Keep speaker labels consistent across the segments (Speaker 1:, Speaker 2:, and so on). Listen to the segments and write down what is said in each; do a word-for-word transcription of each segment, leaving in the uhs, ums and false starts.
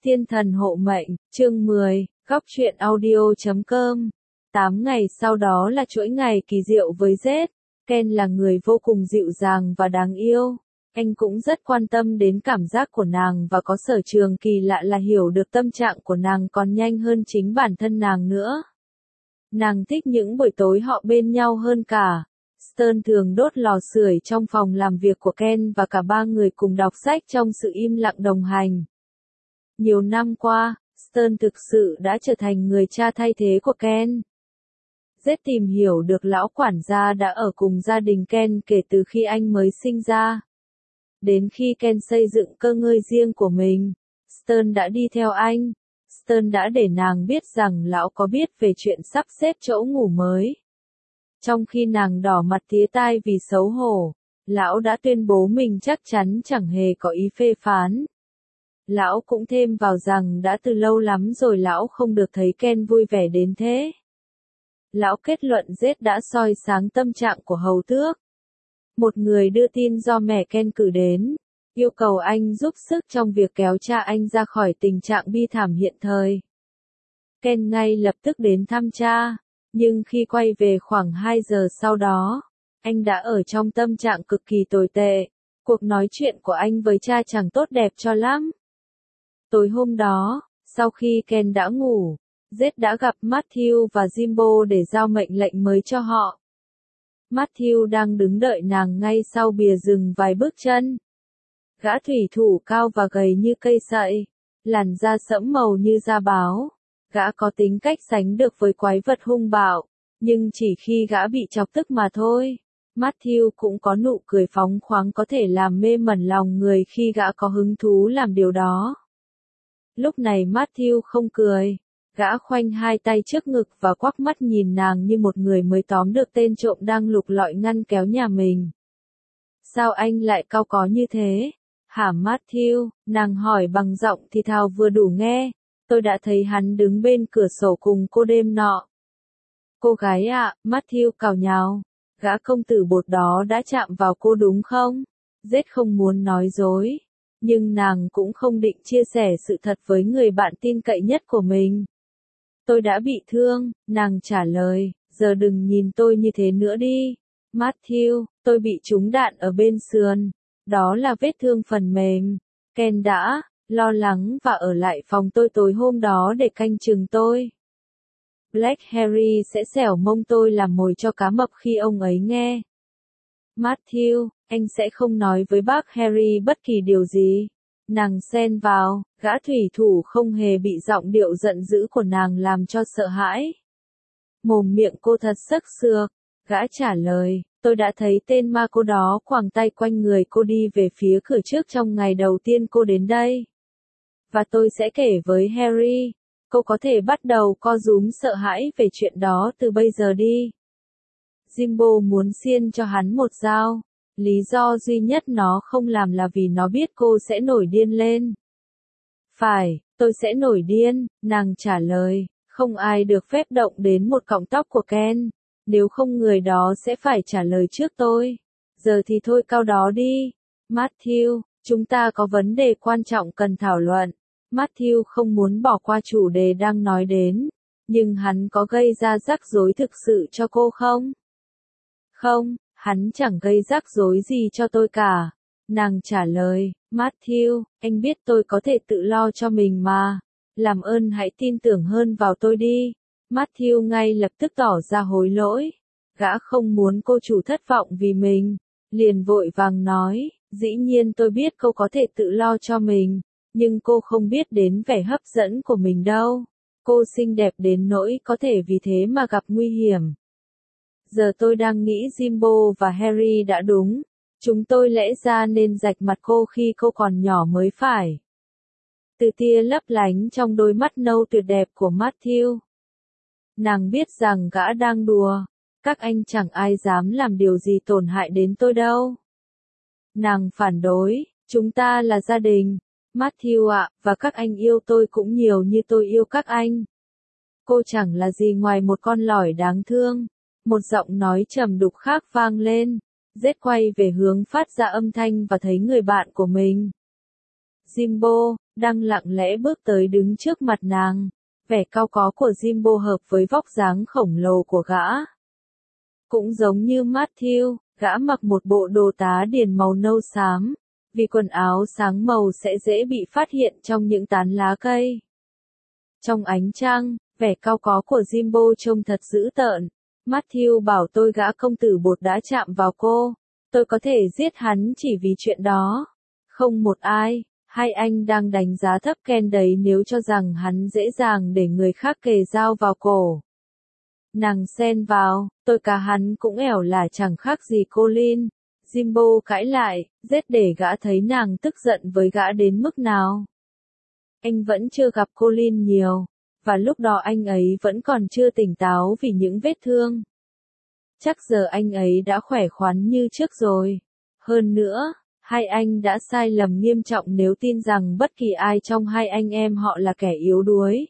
Speaker 1: Thiên thần hộ mệnh, chương mười, góc truyện audio chấm com. Tám ngày sau đó là chuỗi ngày kỳ diệu với Z. Ken là người vô cùng dịu dàng và đáng yêu. Anh cũng rất quan tâm đến cảm giác của nàng và có sở trường kỳ lạ là hiểu được tâm trạng của nàng còn nhanh hơn chính bản thân nàng nữa. Nàng thích những buổi tối họ bên nhau hơn cả. Stern thường đốt lò sưởi trong phòng làm việc của Ken và cả ba người cùng đọc sách trong sự im lặng đồng hành. Nhiều năm qua, Stern thực sự đã trở thành người cha thay thế của Ken. Z tìm hiểu được lão quản gia đã ở cùng gia đình Ken kể từ khi anh mới sinh ra. Đến khi Ken xây dựng cơ ngơi riêng của mình, Stern đã đi theo anh. Stern đã để nàng biết rằng lão có biết về chuyện sắp xếp chỗ ngủ mới. Trong khi nàng đỏ mặt tía tai vì xấu hổ, lão đã tuyên bố mình chắc chắn chẳng hề có ý phê phán. Lão cũng thêm vào rằng đã từ lâu lắm rồi lão không được thấy Ken vui vẻ đến thế. Lão kết luận Z đã soi sáng tâm trạng của hầu tước. Một người đưa tin do mẹ Ken cử đến, yêu cầu anh giúp sức trong việc kéo cha anh ra khỏi tình trạng bi thảm hiện thời. Ken ngay lập tức đến thăm cha, nhưng khi quay về khoảng hai giờ sau đó, anh đã ở trong tâm trạng cực kỳ tồi tệ. Cuộc nói chuyện của anh với cha chẳng tốt đẹp cho lắm. Tối hôm đó, sau khi Ken đã ngủ, Z đã gặp Matthew và Jimbo để giao mệnh lệnh mới cho họ. Matthew đang đứng đợi nàng ngay sau bìa rừng vài bước chân. Gã thủy thủ cao và gầy như cây sậy, làn da sẫm màu như da báo. Gã có tính cách sánh được với quái vật hung bạo, nhưng chỉ khi gã bị chọc tức mà thôi. Matthew cũng có nụ cười phóng khoáng có thể làm mê mẩn lòng người khi gã có hứng thú làm điều đó. Lúc này Matthew không cười, gã khoanh hai tay trước ngực và quắc mắt nhìn nàng như một người mới tóm được tên trộm đang lục lọi ngăn kéo nhà mình. Sao anh lại cau có như thế? Hả Matthew? Nàng hỏi bằng giọng thì thào vừa đủ nghe. Tôi đã thấy hắn đứng bên cửa sổ cùng cô đêm nọ. Cô gái ạ, à, Matthew cào nhào. Gã công tử bột đó đã chạm vào cô đúng không? Z không muốn nói dối, nhưng nàng cũng không định chia sẻ sự thật với người bạn tin cậy nhất của mình. Tôi đã bị thương, nàng trả lời, giờ đừng nhìn tôi như thế nữa đi. Matthew, tôi bị trúng đạn ở bên sườn. Đó là vết thương phần mềm. Ken đã lo lắng và ở lại phòng tôi tối hôm đó để canh chừng tôi. Black Harry sẽ xẻo mông tôi làm mồi cho cá mập khi ông ấy nghe. Matthew, anh sẽ không nói với bác Harry bất kỳ điều gì. Nàng xen vào, gã thủy thủ không hề bị giọng điệu giận dữ của nàng làm cho sợ hãi. Mồm miệng cô thật sắc sược, gã trả lời, tôi đã thấy tên ma cô đó quàng tay quanh người cô đi về phía cửa trước trong ngày đầu tiên cô đến đây. Và tôi sẽ kể với Harry, cô có thể bắt đầu co rúm sợ hãi về chuyện đó từ bây giờ đi. Jimbo muốn xiên cho hắn một dao. Lý do duy nhất nó không làm là vì nó biết cô sẽ nổi điên lên. Phải, tôi sẽ nổi điên, nàng trả lời, không ai được phép động đến một cọng tóc của Ken, nếu không người đó sẽ phải trả lời trước tôi. Giờ thì thôi cau đó đi. Matthew, chúng ta có vấn đề quan trọng cần thảo luận. Matthew không muốn bỏ qua chủ đề đang nói đến, nhưng hắn có gây ra rắc rối thực sự cho cô không? Không. Hắn chẳng gây rắc rối gì cho tôi cả. Nàng trả lời, Matthew, anh biết tôi có thể tự lo cho mình mà. Làm ơn hãy tin tưởng hơn vào tôi đi. Matthew ngay lập tức tỏ ra hối lỗi. Gã không muốn cô chủ thất vọng vì mình. Liền vội vàng nói, dĩ nhiên tôi biết cô có thể tự lo cho mình. Nhưng cô không biết đến vẻ hấp dẫn của mình đâu. Cô xinh đẹp đến nỗi có thể vì thế mà gặp nguy hiểm. Giờ tôi đang nghĩ Jimbo và Harry đã đúng. Chúng tôi lẽ ra nên rạch mặt cô khi cô còn nhỏ mới phải. Từ tia lấp lánh trong đôi mắt nâu tuyệt đẹp của Matthew. Nàng biết rằng gã đang đùa. Các anh chẳng ai dám làm điều gì tổn hại đến tôi đâu. Nàng phản đối, chúng ta là gia đình. Matthew ạ, và các anh yêu tôi cũng nhiều như tôi yêu các anh. Cô chẳng là gì ngoài một con lỏi đáng thương. Một giọng nói trầm đục khác vang lên. Z quay về hướng phát ra âm thanh và thấy người bạn của mình. Jimbo, đang lặng lẽ bước tới đứng trước mặt nàng. Vẻ cao có của Jimbo hợp với vóc dáng khổng lồ của gã. Cũng giống như Matthew, gã mặc một bộ đồ tá điền màu nâu xám, vì quần áo sáng màu sẽ dễ bị phát hiện trong những tán lá cây. Trong ánh trăng, vẻ cao có của Jimbo trông thật dữ tợn. Matthew bảo tôi gã công tử bột đã chạm vào cô. Tôi có thể giết hắn chỉ vì chuyện đó. Không một ai, hai anh đang đánh giá thấp Ken đấy nếu cho rằng hắn dễ dàng để người khác kề dao vào cổ. Nàng xen vào, tôi cả hắn cũng ẻo là chẳng khác gì Colin. Jimbo cãi lại, giết để gã thấy nàng tức giận với gã đến mức nào. Anh vẫn chưa gặp Colin nhiều, và lúc đó anh ấy vẫn còn chưa tỉnh táo vì những vết thương. Chắc giờ anh ấy đã khỏe khoắn như trước rồi. Hơn nữa, hai anh đã sai lầm nghiêm trọng nếu tin rằng bất kỳ ai trong hai anh em họ là kẻ yếu đuối.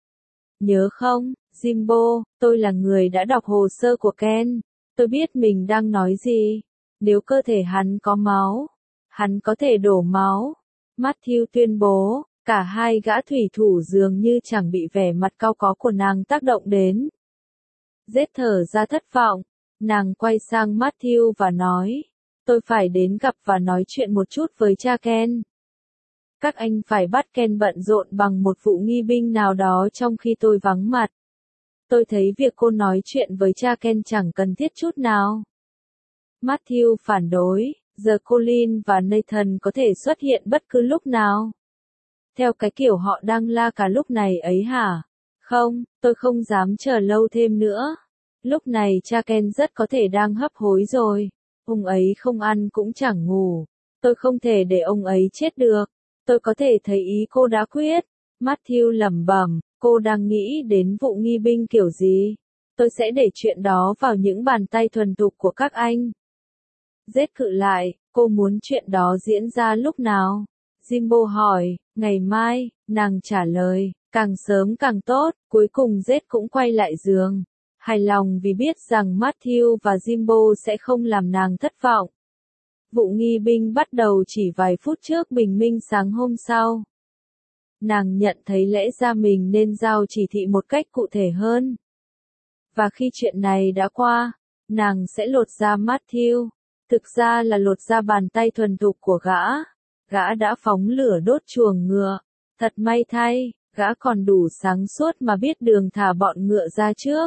Speaker 1: Nhớ không, Jimbo, tôi là người đã đọc hồ sơ của Ken. Tôi biết mình đang nói gì. Nếu cơ thể hắn có máu, hắn có thể đổ máu. Matthew tuyên bố, cả hai gã thủy thủ dường như chẳng bị vẻ mặt cao có của nàng tác động đến. Rết thở ra thất vọng, nàng quay sang Matthew và nói, tôi phải đến gặp và nói chuyện một chút với cha Ken. Các anh phải bắt Ken bận rộn bằng một vụ nghi binh nào đó trong khi tôi vắng mặt. Tôi thấy việc cô nói chuyện với cha Ken chẳng cần thiết chút nào. Matthew phản đối, giờ Colin và Nathan có thể xuất hiện bất cứ lúc nào. Theo cái kiểu họ đang la cả lúc này ấy hả? Không, tôi không dám chờ lâu thêm nữa. Lúc này cha Ken rất có thể đang hấp hối rồi. Ông ấy không ăn cũng chẳng ngủ. Tôi không thể để ông ấy chết được. Tôi có thể thấy ý cô đã quyết. Matthew lẩm bẩm, cô đang nghĩ đến vụ nghi binh kiểu gì? Tôi sẽ để chuyện đó vào những bàn tay thuần thục của các anh. Rết cự lại, cô muốn chuyện đó diễn ra lúc nào? Jimbo hỏi, ngày mai, nàng trả lời, càng sớm càng tốt, cuối cùng Rết cũng quay lại giường. Hài lòng vì biết rằng Matthew và Jimbo sẽ không làm nàng thất vọng. Vụ nghi binh bắt đầu chỉ vài phút trước bình minh sáng hôm sau. Nàng nhận thấy lẽ ra mình nên giao chỉ thị một cách cụ thể hơn. Và khi chuyện này đã qua, nàng sẽ lột ra Matthew. Thực ra là lột ra bàn tay thuần thục của gã. Gã đã phóng lửa đốt chuồng ngựa. Thật may thay, gã còn đủ sáng suốt mà biết đường thả bọn ngựa ra trước.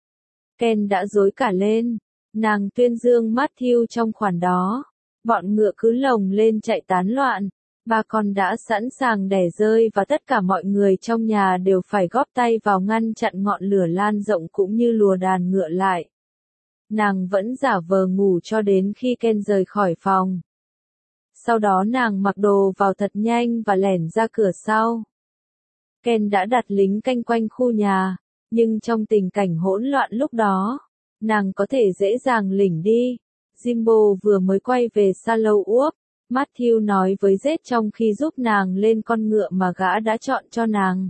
Speaker 1: Ken đã rối cả lên. Nàng tuyên dương Matthew trong khoản đó. Bọn ngựa cứ lồng lên chạy tán loạn. Bà con đã sẵn sàng đẻ rơi và tất cả mọi người trong nhà đều phải góp tay vào ngăn chặn ngọn lửa lan rộng cũng như lùa đàn ngựa lại. Nàng vẫn giả vờ ngủ cho đến khi Ken rời khỏi phòng. Sau đó nàng mặc đồ vào thật nhanh và lẻn ra cửa sau. Ken đã đặt lính canh quanh khu nhà, nhưng trong tình cảnh hỗn loạn lúc đó, nàng có thể dễ dàng lỉnh đi. Jimbo vừa mới quay về Sallow Wharf, Matthew nói với Zed trong khi giúp nàng lên con ngựa mà gã đã chọn cho nàng.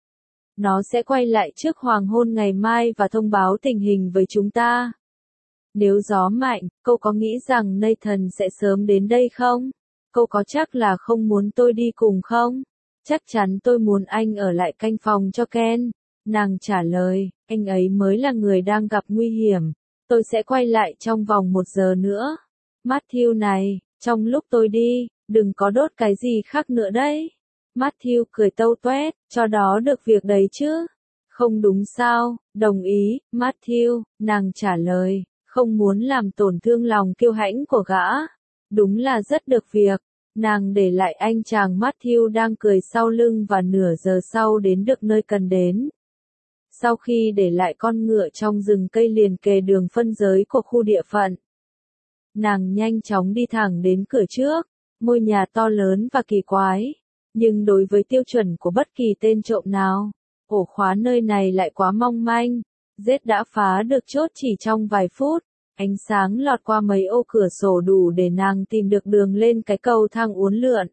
Speaker 1: Nó sẽ quay lại trước hoàng hôn ngày mai và thông báo tình hình với chúng ta. Nếu gió mạnh, cô có nghĩ rằng Nathan sẽ sớm đến đây không? Cô có chắc là không muốn tôi đi cùng không? Chắc chắn tôi muốn anh ở lại canh phòng cho Ken. Nàng trả lời, anh ấy mới là người đang gặp nguy hiểm. Tôi sẽ quay lại trong vòng một giờ nữa. Matthew này, trong lúc tôi đi, đừng có đốt cái gì khác nữa đấy. Matthew cười tâu toét, cho đó được việc đấy chứ. Không đúng sao, đồng ý, Matthew, nàng trả lời, không muốn làm tổn thương lòng kiêu hãnh của gã. Đúng là rất được việc. Nàng để lại anh chàng Matthew đang cười sau lưng và nửa giờ sau đến được nơi cần đến. Sau khi để lại con ngựa trong rừng cây liền kề đường phân giới của khu địa phận, nàng nhanh chóng đi thẳng đến cửa trước, ngôi nhà to lớn và kỳ quái. Nhưng đối với tiêu chuẩn của bất kỳ tên trộm nào, ổ khóa nơi này lại quá mong manh. Zed đã phá được chốt chỉ trong vài phút. Ánh sáng lọt qua mấy ô cửa sổ đủ để nàng tìm được đường lên cái cầu thang uốn lượn.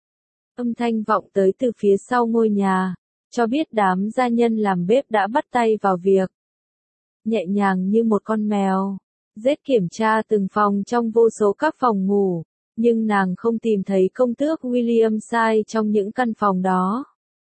Speaker 1: Âm thanh vọng tới từ phía sau ngôi nhà, cho biết đám gia nhân làm bếp đã bắt tay vào việc. Nhẹ nhàng như một con mèo, Zed kiểm tra từng phòng trong vô số các phòng ngủ, nhưng nàng không tìm thấy công tước William Sai trong những căn phòng đó.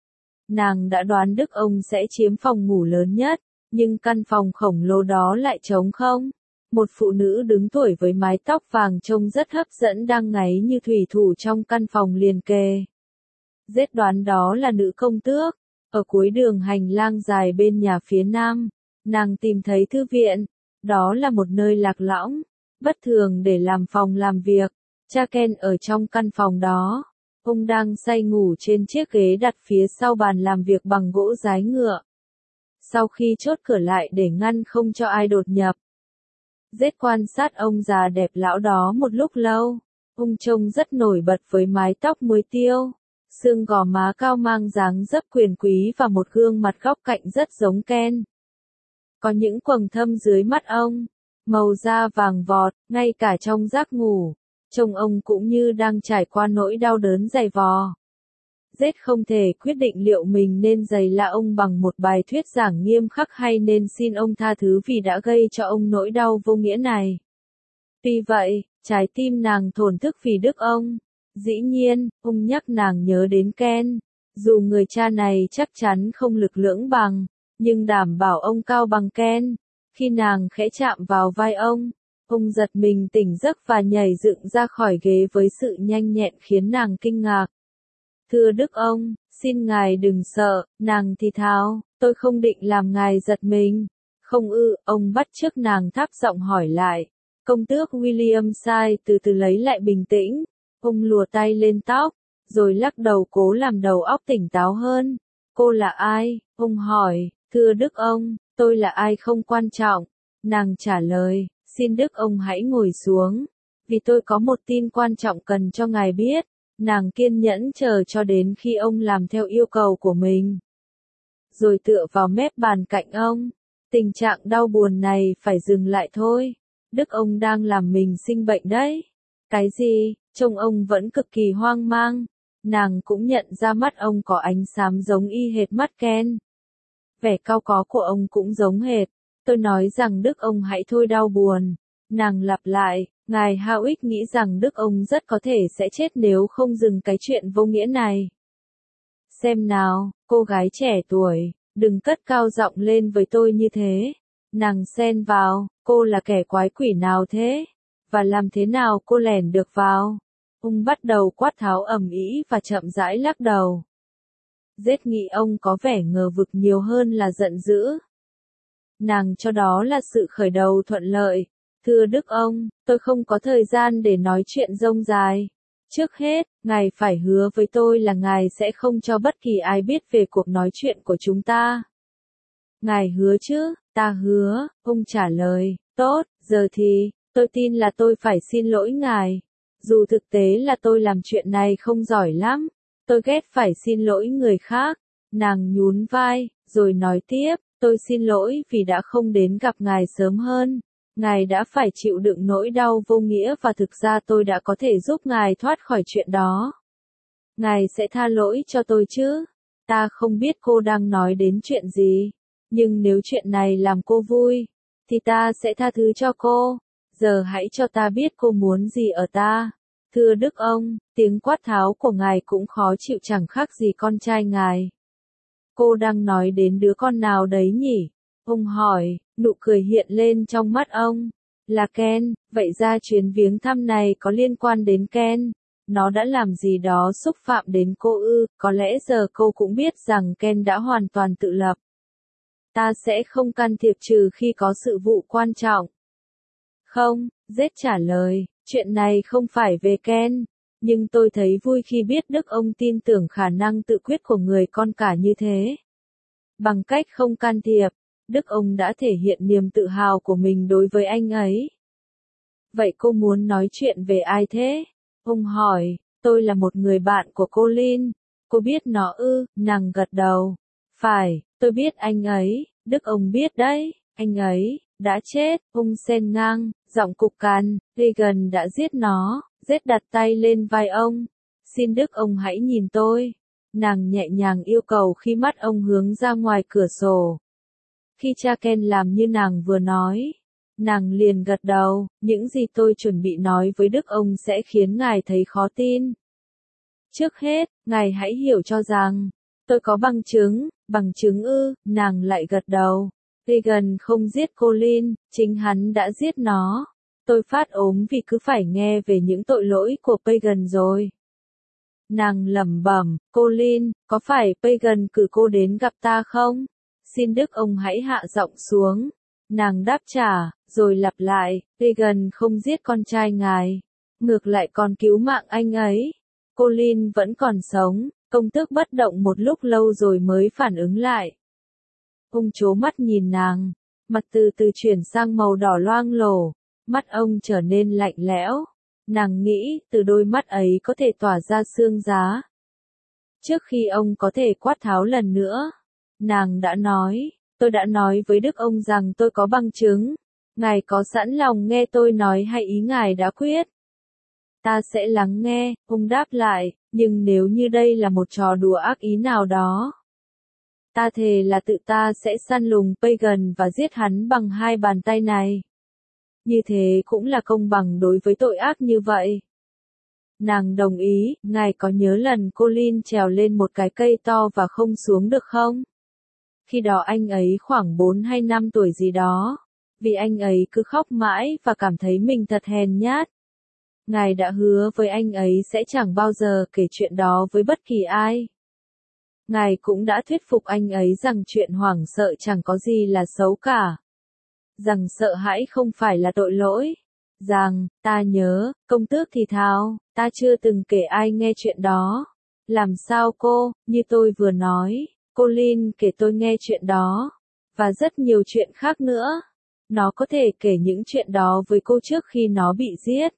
Speaker 1: Nàng đã đoán Đức ông sẽ chiếm phòng ngủ lớn nhất, nhưng căn phòng khổng lồ đó lại trống không. Một phụ nữ đứng tuổi với mái tóc vàng trông rất hấp dẫn đang ngáy như thủy thủ trong căn phòng liền kề. Giết đoán đó là nữ công tước. Ở cuối đường hành lang dài bên nhà phía nam, nàng tìm thấy thư viện. Đó là một nơi lạc lõng, bất thường để làm phòng làm việc. Cha Ken ở trong căn phòng đó. Ông đang say ngủ trên chiếc ghế đặt phía sau bàn làm việc bằng gỗ dái ngựa. Sau khi chốt cửa lại để ngăn không cho ai đột nhập, Giết quan sát ông già đẹp lão đó một lúc lâu. Ông trông rất nổi bật với mái tóc muối tiêu, xương gò má cao mang dáng dấp quyền quý và một gương mặt góc cạnh rất giống Ken. Có những quầng thâm dưới mắt ông, màu da vàng vọt, ngay cả trong giấc ngủ, trông ông cũng như đang trải qua nỗi đau đớn dày vò. Giết không thể quyết định liệu mình nên giày la ông bằng một bài thuyết giảng nghiêm khắc hay nên xin ông tha thứ vì đã gây cho ông nỗi đau vô nghĩa này. Tuy vậy, trái tim nàng thổn thức vì đức ông. Dĩ nhiên, ông nhắc nàng nhớ đến Ken. Dù người cha này chắc chắn không lực lưỡng bằng, nhưng đảm bảo ông cao bằng Ken. Khi nàng khẽ chạm vào vai ông, ông giật mình tỉnh giấc và nhảy dựng ra khỏi ghế với sự nhanh nhẹn khiến nàng kinh ngạc. Thưa Đức ông, xin ngài đừng sợ, nàng thì thào, tôi không định làm ngài giật mình. Không ư, ông bắt chước nàng thấp giọng hỏi lại. Công tước William Sai từ từ lấy lại bình tĩnh. Ông lùa tay lên tóc, rồi lắc đầu cố làm đầu óc tỉnh táo hơn. Cô là ai? Ông hỏi. Thưa Đức ông, tôi là ai không quan trọng. Nàng trả lời, xin Đức ông hãy ngồi xuống, vì tôi có một tin quan trọng cần cho ngài biết. Nàng kiên nhẫn chờ cho đến khi ông làm theo yêu cầu của mình. Rồi tựa vào mép bàn cạnh ông. Tình trạng đau buồn này phải dừng lại thôi. Đức ông đang làm mình sinh bệnh đấy. Cái gì? Trông ông vẫn cực kỳ hoang mang. Nàng cũng nhận ra mắt ông có ánh xám giống y hệt mắt Ken. Vẻ cau có của ông cũng giống hệt. Tôi nói rằng Đức ông hãy thôi đau buồn. Nàng lặp lại, ngài Howick nghĩ rằng Đức ông rất có thể sẽ chết nếu không dừng cái chuyện vô nghĩa này. Xem nào, cô gái trẻ tuổi, đừng cất cao giọng lên với tôi như thế. Nàng xen vào, cô là kẻ quái quỷ nào thế? Và làm thế nào cô lẻn được vào? Ông bắt đầu quát tháo ầm ĩ và chậm rãi lắc đầu. Giết nghĩ ông có vẻ ngờ vực nhiều hơn là giận dữ. Nàng cho đó là sự khởi đầu thuận lợi. Thưa Đức ông, tôi không có thời gian để nói chuyện rông dài. Trước hết, ngài phải hứa với tôi là ngài sẽ không cho bất kỳ ai biết về cuộc nói chuyện của chúng ta. Ngài hứa chứ? Ta hứa, ông trả lời. Tốt, giờ thì, tôi tin là tôi phải xin lỗi ngài. Dù thực tế là tôi làm chuyện này không giỏi lắm. Tôi ghét phải xin lỗi người khác. Nàng nhún vai, rồi nói tiếp, tôi xin lỗi vì đã không đến gặp ngài sớm hơn. Ngài đã phải chịu đựng nỗi đau vô nghĩa và thực ra tôi đã có thể giúp ngài thoát khỏi chuyện đó. Ngài sẽ tha lỗi cho tôi chứ? Ta không biết cô đang nói đến chuyện gì, nhưng nếu chuyện này làm cô vui, thì ta sẽ tha thứ cho cô. Giờ hãy cho ta biết cô muốn gì ở ta. Thưa Đức ông, tiếng quát tháo của ngài cũng khó chịu chẳng khác gì con trai ngài. Cô đang nói đến đứa con nào đấy nhỉ? Ông hỏi, nụ cười hiện lên trong mắt ông. Là Ken, vậy ra chuyến viếng thăm này có liên quan đến Ken. Nó đã làm gì đó xúc phạm đến cô ư, có lẽ giờ cô cũng biết rằng Ken đã hoàn toàn tự lập. Ta sẽ không can thiệp trừ khi có sự vụ quan trọng. Không, Zed trả lời, chuyện này không phải về Ken. Nhưng tôi thấy vui khi biết Đức ông tin tưởng khả năng tự quyết của người con cả như thế. Bằng cách không can thiệp, Đức ông đã thể hiện niềm tự hào của mình đối với anh ấy. Vậy cô muốn nói chuyện về ai thế? Ông hỏi, tôi là một người bạn của cô Lynn. Cô biết nó ư? Nàng gật đầu. Phải, tôi biết anh ấy, Đức ông biết đấy, anh ấy đã chết. Ông xen ngang, giọng cục cằn, Regan đã giết nó. Zed đặt tay lên vai ông. Xin Đức ông hãy nhìn tôi. Nàng nhẹ nhàng yêu cầu khi mắt ông hướng ra ngoài cửa sổ. Khi cha Ken làm như nàng vừa nói, Nàng liền gật đầu, những gì tôi chuẩn bị nói với Đức ông sẽ khiến ngài thấy khó tin. Trước hết, ngài hãy hiểu cho rằng, tôi có bằng chứng, bằng chứng ư, nàng lại gật đầu. Pagan không giết Colin, chính hắn đã giết nó. Tôi phát ốm vì cứ phải nghe về những tội lỗi của Pagan rồi. Nàng lẩm bẩm, Colin, có phải Pagan cử cô đến gặp ta không? Xin Đức ông hãy hạ giọng xuống. Nàng đáp trả, rồi lặp lại, Pagan không giết con trai ngài. Ngược lại còn cứu mạng anh ấy. Colin vẫn còn sống, công tước bất động một lúc lâu rồi mới phản ứng lại. Ông trố mắt nhìn nàng, mặt từ từ chuyển sang màu đỏ loang lổ, mắt ông trở nên lạnh lẽo. Nàng nghĩ, từ đôi mắt ấy có thể tỏa ra sương giá. Trước khi ông có thể quát tháo lần nữa, nàng đã nói, tôi đã nói với Đức ông rằng tôi có bằng chứng. Ngài có sẵn lòng nghe tôi nói hay ý ngài đã quyết? Ta sẽ lắng nghe, ông đáp lại, nhưng nếu như đây là một trò đùa ác ý nào đó, ta thề là tự ta sẽ săn lùng Pagan và giết hắn bằng hai bàn tay này. Như thế cũng là công bằng đối với tội ác như vậy. Nàng đồng ý, ngài có nhớ lần Colin trèo lên một cái cây to và không xuống được không? Khi đó anh ấy khoảng bốn hay năm tuổi gì đó, vì anh ấy cứ khóc mãi và cảm thấy mình thật hèn nhát. Ngài đã hứa với anh ấy sẽ chẳng bao giờ kể chuyện đó với bất kỳ ai. Ngài cũng đã thuyết phục anh ấy rằng chuyện hoảng sợ chẳng có gì là xấu cả. Rằng sợ hãi không phải là tội lỗi. Rằng, ta nhớ, công tước thì thào, ta chưa từng kể ai nghe chuyện đó. Làm sao cô, như tôi vừa nói, Colin kể tôi nghe chuyện đó. Và rất nhiều chuyện khác nữa. Nó có thể kể những chuyện đó với cô trước khi nó bị giết.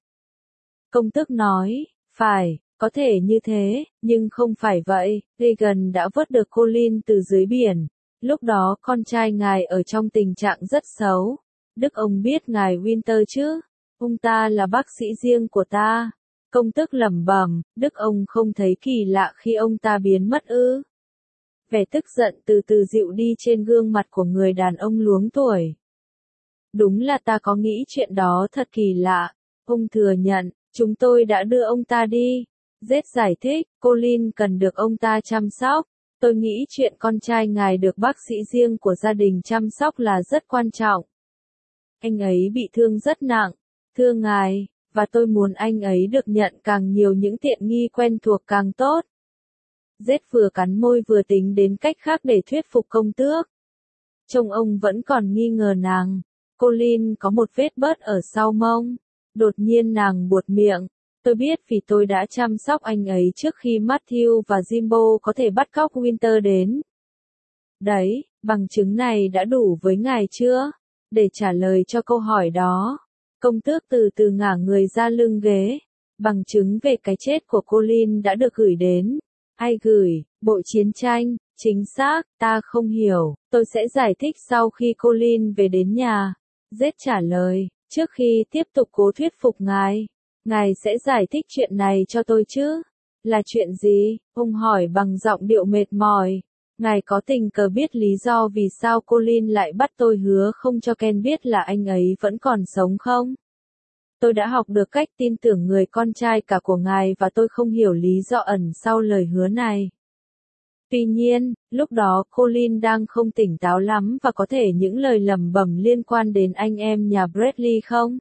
Speaker 1: Công tước nói, phải, có thể như thế, nhưng không phải vậy. Pagan đã vớt được Colin từ dưới biển. Lúc đó con trai ngài ở trong tình trạng rất xấu. Đức ông biết ngài Winter chứ? Ông ta là bác sĩ riêng của ta. Công tước lẩm bẩm, Đức ông không thấy kỳ lạ khi ông ta biến mất ư? Vẻ tức giận từ từ dịu đi trên gương mặt của người đàn ông luống tuổi. Đúng là ta có nghĩ chuyện đó thật kỳ lạ. Ông thừa nhận, chúng tôi đã đưa ông ta đi. Zed giải thích, Colin cần được ông ta chăm sóc. Tôi nghĩ chuyện con trai ngài được bác sĩ riêng của gia đình chăm sóc là rất quan trọng. Anh ấy bị thương rất nặng, thưa ngài, và tôi muốn anh ấy được nhận càng nhiều những tiện nghi quen thuộc càng tốt. Zed vừa cắn môi vừa tính đến cách khác để thuyết phục công tước. Trông ông vẫn còn nghi ngờ nàng. Colin có một vết bớt ở sau mông. Đột nhiên nàng buột miệng. Tôi biết vì tôi đã chăm sóc anh ấy trước khi Matthew và Jimbo có thể bắt cóc Winter đến. Đấy, bằng chứng này đã đủ với ngài chưa? Để trả lời cho câu hỏi đó, công tước từ từ ngả người ra lưng ghế. Bằng chứng về cái chết của Colin đã được gửi đến. Ai gửi? Bộ chiến tranh, chính xác, ta không hiểu, tôi sẽ giải thích sau khi Colin về đến nhà. Zed trả lời, trước khi tiếp tục cố thuyết phục ngài. Ngài sẽ giải thích chuyện này cho tôi chứ? Là chuyện gì? Ông hỏi bằng giọng điệu mệt mỏi. Ngài có tình cờ biết lý do vì sao Colin lại bắt tôi hứa không cho Ken biết là anh ấy vẫn còn sống không? Tôi đã học được cách tin tưởng người con trai cả của ngài và tôi không hiểu lý do ẩn sau lời hứa này. Tuy nhiên, lúc đó Colin đang không tỉnh táo lắm và có thể những lời lẩm bẩm liên quan đến anh em nhà Bradley không?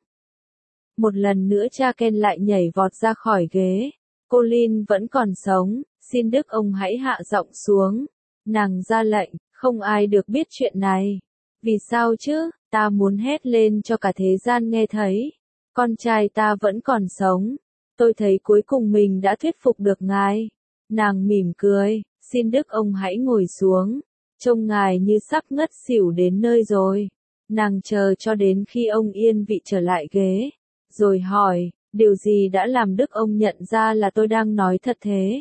Speaker 1: Một lần nữa cha Ken lại nhảy vọt ra khỏi ghế. Colin vẫn còn sống, xin Đức ông hãy hạ giọng xuống. Nàng ra lệnh, không ai được biết chuyện này. Vì sao chứ, ta muốn hét lên cho cả thế gian nghe thấy. Con trai ta vẫn còn sống. Tôi thấy cuối cùng mình đã thuyết phục được ngài. Nàng mỉm cười, xin Đức ông hãy ngồi xuống. Trông ngài như sắp ngất xỉu đến nơi rồi. Nàng chờ cho đến khi ông yên vị trở lại ghế. Rồi hỏi, điều gì đã làm Đức ông nhận ra là tôi đang nói thật thế?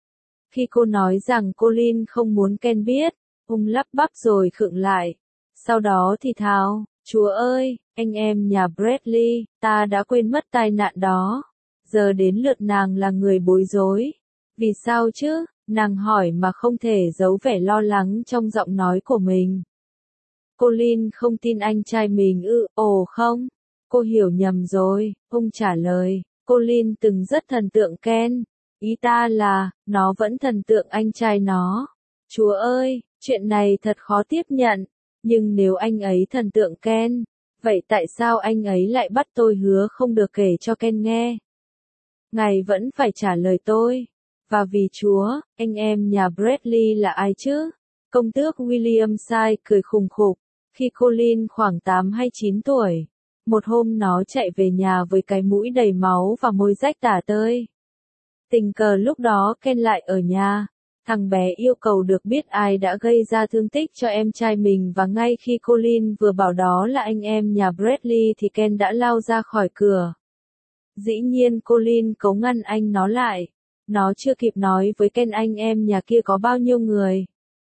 Speaker 1: Khi cô nói rằng Colin không muốn Ken biết, ông lắp bắp rồi khựng lại. Sau đó thì thào, Chúa ơi, anh em nhà Bradley, ta đã quên mất tai nạn đó. Giờ đến lượt nàng là người bối rối. Vì sao chứ? Nàng hỏi mà không thể giấu vẻ lo lắng trong giọng nói của mình. Colin không tin anh trai mình ư, ồ không, cô hiểu nhầm rồi, ông trả lời, Colin từng rất thần tượng Ken, ý ta là, nó vẫn thần tượng anh trai nó. Chúa ơi, chuyện này thật khó tiếp nhận, nhưng nếu anh ấy thần tượng Ken, vậy tại sao anh ấy lại bắt tôi hứa không được kể cho Ken nghe? Ngài vẫn phải trả lời tôi. Và vì Chúa, anh em nhà Bradley là ai chứ? Công tước William Sai cười khùng khục. Khi Colin khoảng tám hay chín tuổi, một hôm nó chạy về nhà với cái mũi đầy máu và môi rách tả tơi. Tình cờ lúc đó Ken lại ở nhà. Thằng bé yêu cầu được biết ai đã gây ra thương tích cho em trai mình và ngay khi Colin vừa bảo đó là anh em nhà Bradley thì Ken đã lao ra khỏi cửa. Dĩ nhiên Colin cố ngăn anh nó lại. Nó chưa kịp nói với Ken anh em nhà kia có bao nhiêu người.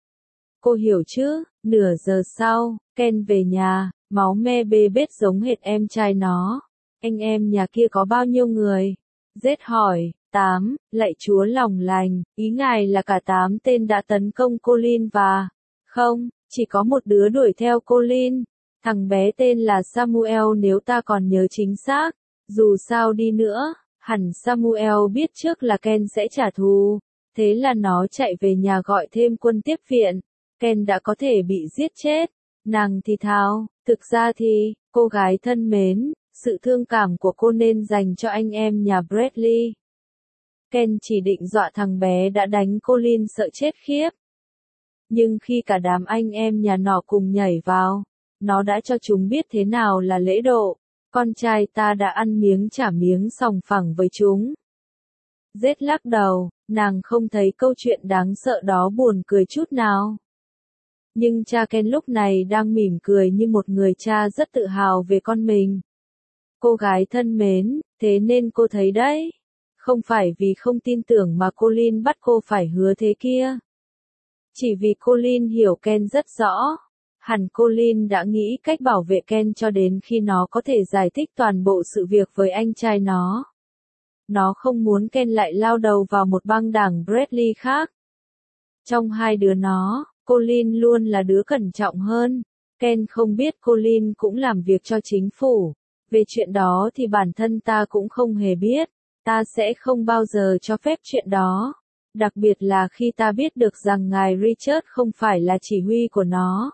Speaker 1: Cô hiểu chứ, nửa giờ sau, Ken về nhà, máu me bê bết giống hệt em trai nó. Anh em nhà kia có bao nhiêu người? Rết hỏi, tám, lạy Chúa lòng lành, ý ngài là cả tám tên đã tấn công Colin và... Không, chỉ có một đứa đuổi theo Colin. Thằng bé tên là Samuel nếu ta còn nhớ chính xác. Dù sao đi nữa, hẳn Samuel biết trước là Ken sẽ trả thù. Thế là nó chạy về nhà gọi thêm quân tiếp viện. Ken đã có thể bị giết chết. Nàng thì thào, thực ra thì, cô gái thân mến, sự thương cảm của cô nên dành cho anh em nhà Bradley. Ken chỉ định dọa thằng bé đã đánh Colin sợ chết khiếp. Nhưng khi cả đám anh em nhà nó cùng nhảy vào, nó đã cho chúng biết thế nào là lễ độ. Con trai ta đã ăn miếng trả miếng sòng phẳng với chúng. Rết lắc đầu, nàng không thấy câu chuyện đáng sợ đó buồn cười chút nào. Nhưng cha Ken lúc này đang mỉm cười như một người cha rất tự hào về con mình. Cô gái thân mến, thế nên cô thấy đấy. Không phải vì không tin tưởng mà Colin bắt cô phải hứa thế kia. Chỉ vì Colin hiểu Ken rất rõ. Hẳn Colin đã nghĩ cách bảo vệ Ken cho đến khi nó có thể giải thích toàn bộ sự việc với anh trai nó. Nó không muốn Ken lại lao đầu vào một băng đảng Bradley khác. Trong hai đứa nó, Colin luôn là đứa cẩn trọng hơn. Ken không biết Colin cũng làm việc cho chính phủ. Về chuyện đó thì bản thân ta cũng không hề biết. Ta sẽ không bao giờ cho phép chuyện đó. Đặc biệt là khi ta biết được rằng ngài Richard không phải là chỉ huy của nó.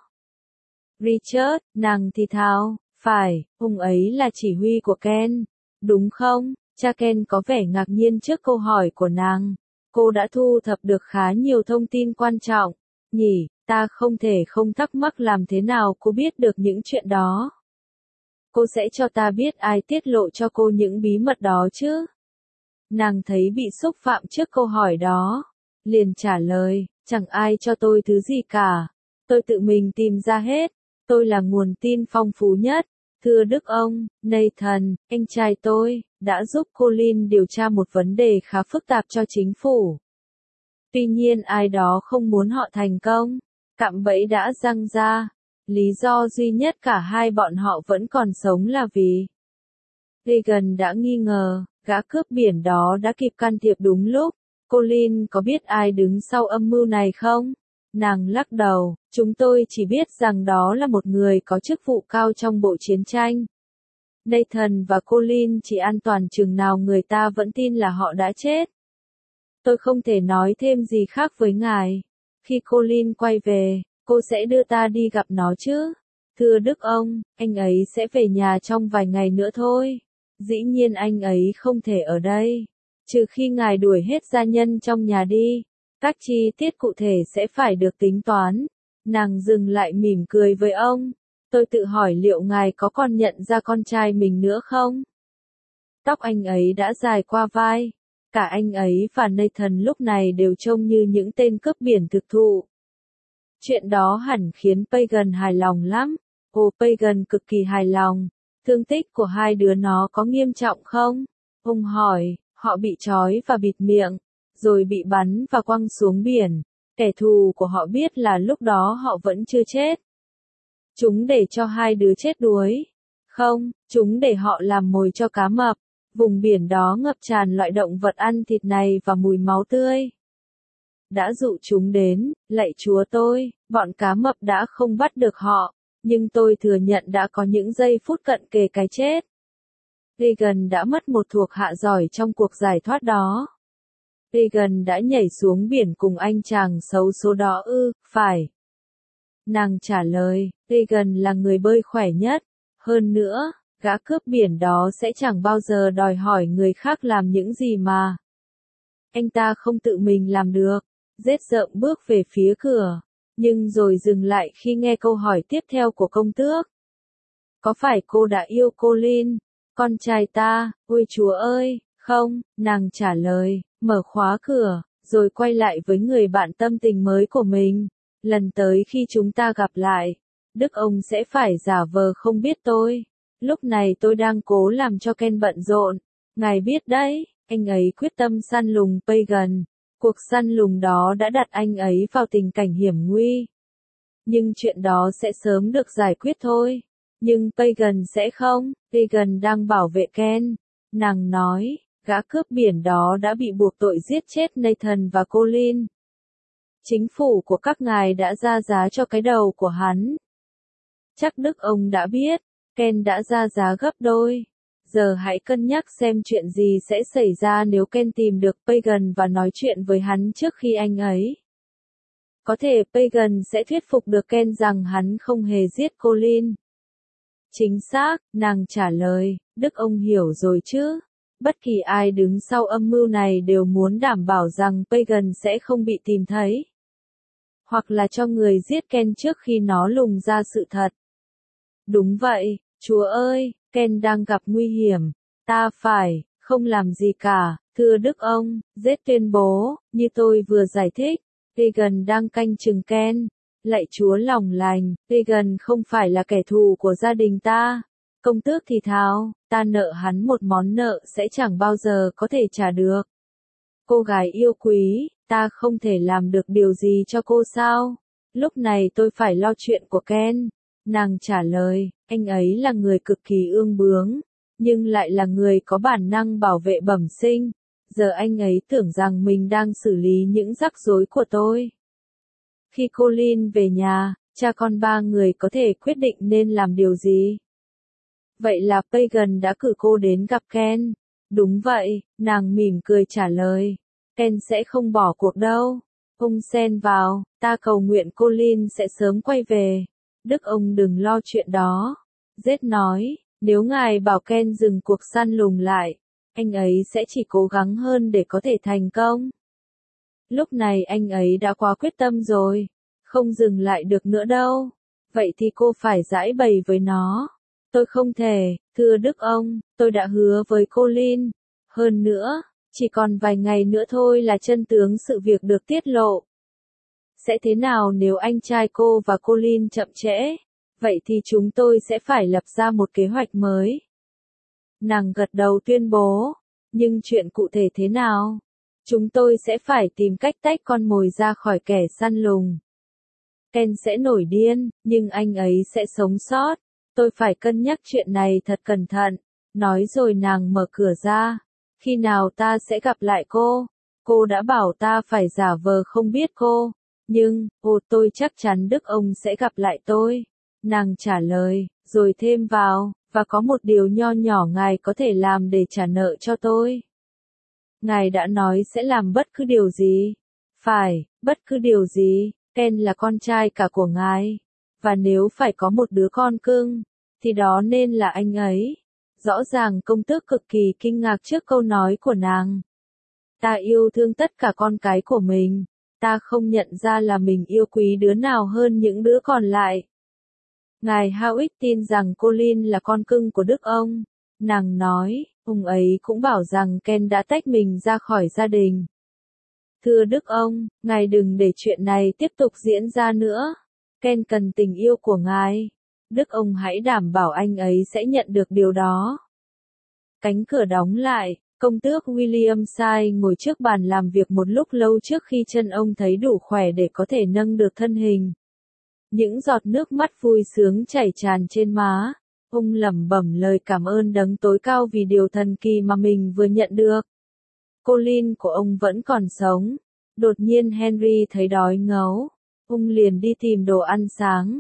Speaker 1: Richard, nàng thì thào, phải, ông ấy là chỉ huy của Ken. Đúng không? Cha Ken có vẻ ngạc nhiên trước câu hỏi của nàng. Cô đã thu thập được khá nhiều thông tin quan trọng. Nhỉ, ta không thể không thắc mắc làm thế nào cô biết được những chuyện đó. Cô sẽ cho ta biết ai tiết lộ cho cô những bí mật đó chứ? Nàng thấy bị xúc phạm trước câu hỏi đó. Liền trả lời, chẳng ai cho tôi thứ gì cả. Tôi tự mình tìm ra hết. Tôi là nguồn tin phong phú nhất. Thưa Đức ông, Nathan, anh trai tôi, đã giúp Colin điều tra một vấn đề khá phức tạp cho chính phủ. Tuy nhiên ai đó không muốn họ thành công. Cạm bẫy đã răng ra. Lý do duy nhất cả hai bọn họ vẫn còn sống là vì Reagan đã nghi ngờ, gã cướp biển đó đã kịp can thiệp đúng lúc. Colin có biết ai đứng sau âm mưu này không? Nàng lắc đầu, chúng tôi chỉ biết rằng đó là một người có chức vụ cao trong bộ chiến tranh. Nathan và Colin chỉ an toàn chừng nào người ta vẫn tin là họ đã chết. Tôi không thể nói thêm gì khác với ngài. Khi Colin quay về, cô sẽ đưa ta đi gặp nó chứ? Thưa Đức ông, anh ấy sẽ về nhà trong vài ngày nữa thôi. Dĩ nhiên anh ấy không thể ở đây. Trừ khi ngài đuổi hết gia nhân trong nhà đi. Các chi tiết cụ thể sẽ phải được tính toán. Nàng dừng lại mỉm cười với ông. Tôi tự hỏi liệu ngài có còn nhận ra con trai mình nữa không? Tóc anh ấy đã dài qua vai. Cả anh ấy và Nathan lúc này đều trông như những tên cướp biển thực thụ. Chuyện đó hẳn khiến Pagan hài lòng lắm. Ồ, Pagan cực kỳ hài lòng. Thương tích của hai đứa nó có nghiêm trọng không? Ông hỏi, họ bị trói và bịt miệng, rồi bị bắn và quăng xuống biển. Kẻ thù của họ biết là lúc đó họ vẫn chưa chết. Chúng để cho hai đứa chết đuối. Không, chúng để họ làm mồi cho cá mập. Vùng biển đó ngập tràn loại động vật ăn thịt này và mùi máu tươi. Đã dụ chúng đến, lạy Chúa tôi, bọn cá mập đã không bắt được họ. Nhưng tôi thừa nhận đã có những giây phút cận kề cái chết. Reagan đã mất một thuộc hạ giỏi trong cuộc giải thoát đó. Reagan đã nhảy xuống biển cùng anh chàng xấu số đó ư, phải. Nàng trả lời, Reagan là người bơi khỏe nhất. Hơn nữa, gã cướp biển đó sẽ chẳng bao giờ đòi hỏi người khác làm những gì mà anh ta không tự mình làm được. Rết rợm bước về phía cửa, nhưng rồi dừng lại khi nghe câu hỏi tiếp theo của công tước. Có phải cô đã yêu Colin, con trai ta? Ôi Chúa ơi, không, nàng trả lời, mở khóa cửa, rồi quay lại với người bạn tâm tình mới của mình. Lần tới khi chúng ta gặp lại, Đức ông sẽ phải giả vờ không biết tôi. Lúc này tôi đang cố làm cho Ken bận rộn. Ngài biết đấy, anh ấy quyết tâm săn lùng Pagan. Cuộc săn lùng đó đã đặt anh ấy vào tình cảnh hiểm nguy. Nhưng chuyện đó sẽ sớm được giải quyết thôi. Nhưng Pagan sẽ không. Pagan đang bảo vệ Ken. Nàng nói, gã cướp biển đó đã bị buộc tội giết chết Nathan và Colin. Chính phủ của các ngài đã ra giá cho cái đầu của hắn. Chắc Đức ông đã biết, Ken đã ra giá gấp đôi. Giờ hãy cân nhắc xem chuyện gì sẽ xảy ra nếu Ken tìm được Pagan và nói chuyện với hắn trước khi anh ấy. Có thể Pagan sẽ thuyết phục được Ken rằng hắn không hề giết Colin. Chính xác, nàng trả lời, Đức ông hiểu rồi chứ. Bất kỳ ai đứng sau âm mưu này đều muốn đảm bảo rằng Pagan sẽ không bị tìm thấy. Hoặc là cho người giết Ken trước khi nó lùng ra sự thật. Đúng vậy, Chúa ơi, Ken đang gặp nguy hiểm. Ta phải, không làm gì cả, thưa Đức ông, Zed tuyên bố, như tôi vừa giải thích, Pagan đang canh chừng Ken. Lạy Chúa lòng lành, Pagan không phải là kẻ thù của gia đình ta. Công tước thì thào, ta nợ hắn một món nợ sẽ chẳng bao giờ có thể trả được. Cô gái yêu quý, ta không thể làm được điều gì cho cô sao? Lúc này tôi phải lo chuyện của Ken. Nàng trả lời, anh ấy là người cực kỳ ương bướng, nhưng lại là người có bản năng bảo vệ bẩm sinh. Giờ anh ấy tưởng rằng mình đang xử lý những rắc rối của tôi. Khi Colin về nhà, cha con ba người có thể quyết định nên làm điều gì. Vậy là Pagan đã cử cô đến gặp Ken. Đúng vậy, nàng mỉm cười trả lời. Ken sẽ không bỏ cuộc đâu. Ông xen vào, ta cầu nguyện Colin sẽ sớm quay về. Đức ông đừng lo chuyện đó. Zed nói, nếu ngài bảo Ken dừng cuộc săn lùng lại, anh ấy sẽ chỉ cố gắng hơn để có thể thành công. Lúc này anh ấy đã quá quyết tâm rồi, không dừng lại được nữa đâu. Vậy thì cô phải giải bày với nó. Tôi không thể, thưa Đức ông, tôi đã hứa với Colin. Hơn nữa, chỉ còn vài ngày nữa thôi là chân tướng sự việc được tiết lộ. Sẽ thế nào nếu anh trai cô và Colin chậm trễ? Vậy thì chúng tôi sẽ phải lập ra một kế hoạch mới. Nàng gật đầu tuyên bố. Nhưng chuyện cụ thể thế nào? Chúng tôi sẽ phải tìm cách tách con mồi ra khỏi kẻ săn lùng. Ken sẽ nổi điên, nhưng anh ấy sẽ sống sót. Tôi phải cân nhắc chuyện này thật cẩn thận. Nói rồi nàng mở cửa ra. Khi nào ta sẽ gặp lại cô? Cô đã bảo ta phải giả vờ không biết cô. Nhưng, ồ tôi chắc chắn Đức ông sẽ gặp lại tôi. Nàng trả lời, rồi thêm vào, và có một điều nho nhỏ ngài có thể làm để trả nợ cho tôi. Ngài đã nói sẽ làm bất cứ điều gì. Phải, bất cứ điều gì, Ken là con trai cả của ngài. Và nếu phải có một đứa con cưng, thì đó nên là anh ấy. Rõ ràng công tước cực kỳ kinh ngạc trước câu nói của nàng. Ta yêu thương tất cả con cái của mình. Ta không nhận ra là mình yêu quý đứa nào hơn những đứa còn lại. Ngài Howitt tin rằng Colin là con cưng của Đức ông. Nàng nói, ông ấy cũng bảo rằng Ken đã tách mình ra khỏi gia đình. Thưa Đức ông, ngài đừng để chuyện này tiếp tục diễn ra nữa. Ken cần tình yêu của ngài. Đức ông hãy đảm bảo anh ấy sẽ nhận được điều đó. Cánh cửa đóng lại, công tước William Sai ngồi trước bàn làm việc một lúc lâu trước khi chân ông thấy đủ khỏe để có thể nâng được thân hình. Những giọt nước mắt vui sướng chảy tràn trên má. Ông lẩm bẩm lời cảm ơn đấng tối cao vì điều thần kỳ mà mình vừa nhận được. Colin của ông vẫn còn sống. Đột nhiên Henry thấy đói ngấu. Ông liền đi tìm đồ ăn sáng.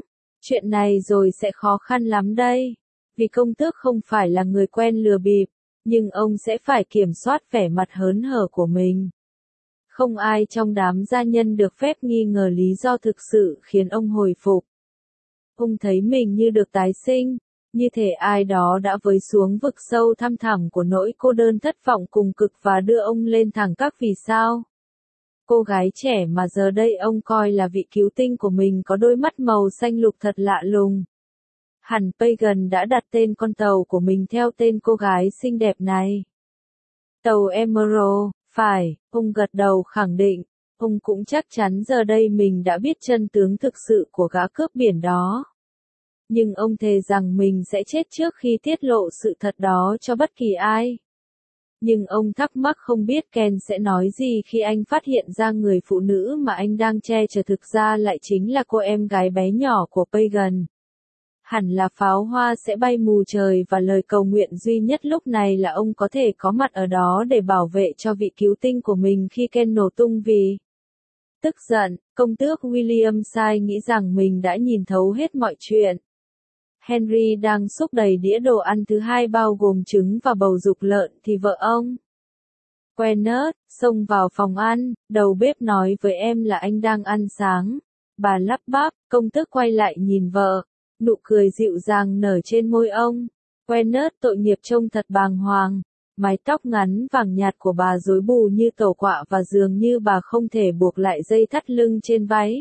Speaker 1: Chuyện này rồi sẽ khó khăn lắm đây. Vì công tước không phải là người quen lừa bịp, nhưng ông sẽ phải kiểm soát vẻ mặt hớn hở của mình. Không ai trong đám gia nhân được phép nghi ngờ lý do thực sự khiến ông hồi phục. Ông thấy mình như được tái sinh, như thể ai đó đã với xuống vực sâu thăm thẳm của nỗi cô đơn thất vọng cùng cực và đưa ông lên thẳng các vì sao. Cô gái trẻ mà giờ đây ông coi là vị cứu tinh của mình có đôi mắt màu xanh lục thật lạ lùng. Hẳn Pagan đã đặt tên con tàu của mình theo tên cô gái xinh đẹp này. Tàu Emerald, phải, ông gật đầu khẳng định, ông cũng chắc chắn giờ đây mình đã biết chân tướng thực sự của gã cướp biển đó. Nhưng ông thề rằng mình sẽ chết trước khi tiết lộ sự thật đó cho bất kỳ ai. Nhưng ông thắc mắc không biết Ken sẽ nói gì khi anh phát hiện ra người phụ nữ mà anh đang che chở thực ra lại chính là cô em gái bé nhỏ của Pagan. Hẳn là pháo hoa sẽ bay mù trời và lời cầu nguyện duy nhất lúc này là ông có thể có mặt ở đó để bảo vệ cho vị cứu tinh của mình khi Ken nổ tung vì. Tức giận, công tước William sai nghĩ rằng mình đã nhìn thấu hết mọi chuyện. Henry đang xúc đầy đĩa đồ ăn thứ hai bao gồm trứng và bầu dục lợn thì vợ ông. Quennert, xông vào phòng ăn, đầu bếp nói với em là anh đang ăn sáng. Bà lắp bắp, công tước quay lại nhìn vợ. Nụ cười dịu dàng nở trên môi ông. Quennert tội nghiệp trông thật bàng hoàng. Mái tóc ngắn vàng nhạt của bà rối bù như tẩu quạ và dường như bà không thể buộc lại dây thắt lưng trên váy.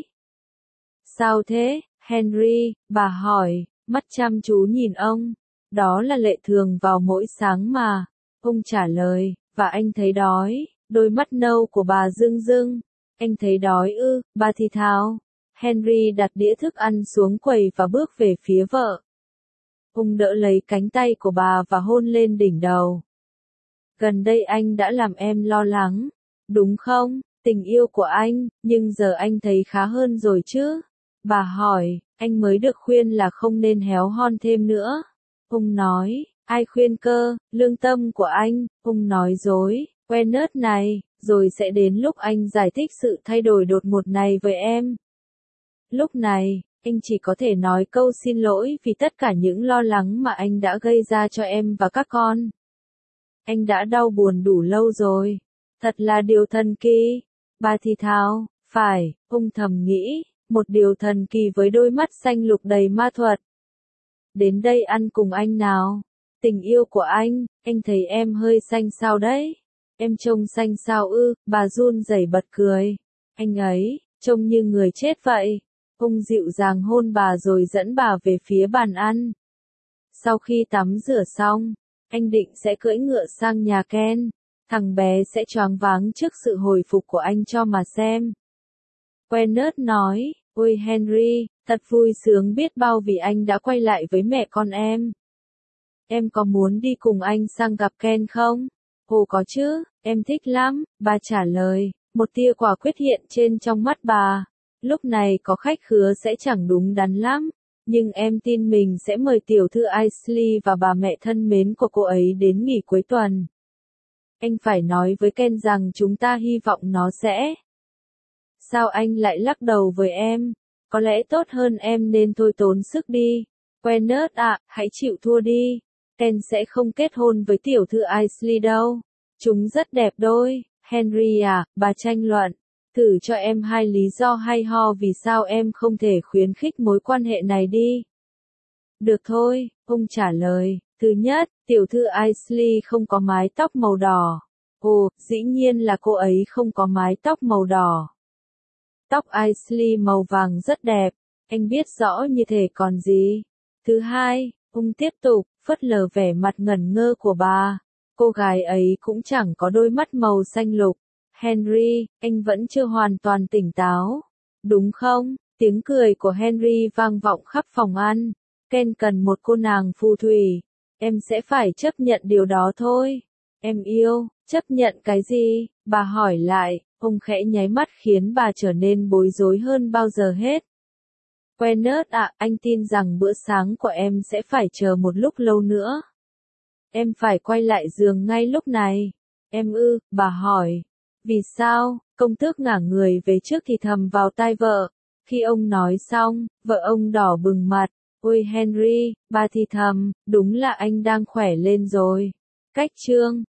Speaker 1: Sao thế, Henry? Bà hỏi, mắt chăm chú nhìn ông. Đó là lệ thường vào mỗi sáng mà. Ông trả lời, và anh thấy đói. Đôi mắt nâu của bà rưng rưng. Anh thấy đói ư, bà thì thào. Henry đặt đĩa thức ăn xuống quầy và bước về phía vợ. Ông đỡ lấy cánh tay của bà và hôn lên đỉnh đầu. Gần đây anh đã làm em lo lắng, đúng không? Tình yêu của anh, nhưng giờ anh thấy khá hơn rồi chứ? Bà hỏi, anh mới được khuyên là không nên héo hon thêm nữa. Ông nói, ai khuyên cơ, lương tâm của anh, ông nói dối, Quennert này, rồi sẽ đến lúc anh giải thích sự thay đổi đột ngột này với em. Lúc này, anh chỉ có thể nói câu xin lỗi vì tất cả những lo lắng mà anh đã gây ra cho em và các con. Anh đã đau buồn đủ lâu rồi. Thật là điều thần kỳ. Bà thì thào, phải, ông thầm nghĩ, một điều thần kỳ với đôi mắt xanh lục đầy ma thuật. Đến đây ăn cùng anh nào. Tình yêu của anh, anh thấy em hơi xanh sao đấy. Em trông xanh sao ư, bà run rẩy bật cười. Anh ấy, trông như người chết vậy. Ông dịu dàng hôn bà rồi dẫn bà về phía bàn ăn. Sau khi tắm rửa xong, anh định sẽ cưỡi ngựa sang nhà Ken. Thằng bé sẽ choáng váng trước sự hồi phục của anh cho mà xem. Quennert nói, ôi Henry, thật vui sướng biết bao vì anh đã quay lại với mẹ con em. Em có muốn đi cùng anh sang gặp Ken không? Ồ có chứ, em thích lắm, bà trả lời, một tia quả quyết hiện trên trong mắt bà. Lúc này có khách khứa sẽ chẳng đúng đắn lắm, nhưng em tin mình sẽ mời tiểu thư Ashley và bà mẹ thân mến của cô ấy đến nghỉ cuối tuần. Anh phải nói với Ken rằng chúng ta hy vọng nó sẽ. Sao anh lại lắc đầu với em? Có lẽ tốt hơn em nên thôi tốn sức đi. Quennert ạ, hãy chịu thua đi. Ken sẽ không kết hôn với tiểu thư Ashley đâu. Chúng rất đẹp đôi. Henry à, bà tranh luận. Thử cho em hai lý do hay ho vì sao em không thể khuyến khích mối quan hệ này đi. Được thôi, ông trả lời. Thứ nhất, tiểu thư Ashley không có mái tóc màu đỏ. Ồ, dĩ nhiên là cô ấy không có mái tóc màu đỏ. Tóc Ashley màu vàng rất đẹp, anh biết rõ như thế còn gì. Thứ hai, ông tiếp tục, phớt lờ vẻ mặt ngẩn ngơ của bà. Cô gái ấy cũng chẳng có đôi mắt màu xanh lục. Henry, anh vẫn chưa hoàn toàn tỉnh táo. Đúng không? Tiếng cười của Henry vang vọng khắp phòng ăn. Ken cần một cô nàng phù thủy. Em sẽ phải chấp nhận điều đó thôi. Em yêu, chấp nhận cái gì? Bà hỏi lại, ông khẽ nháy mắt khiến bà trở nên bối rối hơn bao giờ hết. Quennert ạ, anh tin rằng bữa sáng của em sẽ phải chờ một lúc lâu nữa. Em phải quay lại giường ngay lúc này. Em ư, bà hỏi. Vì sao? Công tước ngả người về trước thì thầm vào tai vợ. Khi ông nói xong, vợ ông đỏ bừng mặt. Ôi Henry, bà thì thầm, đúng là anh đang khỏe lên rồi. Cách chương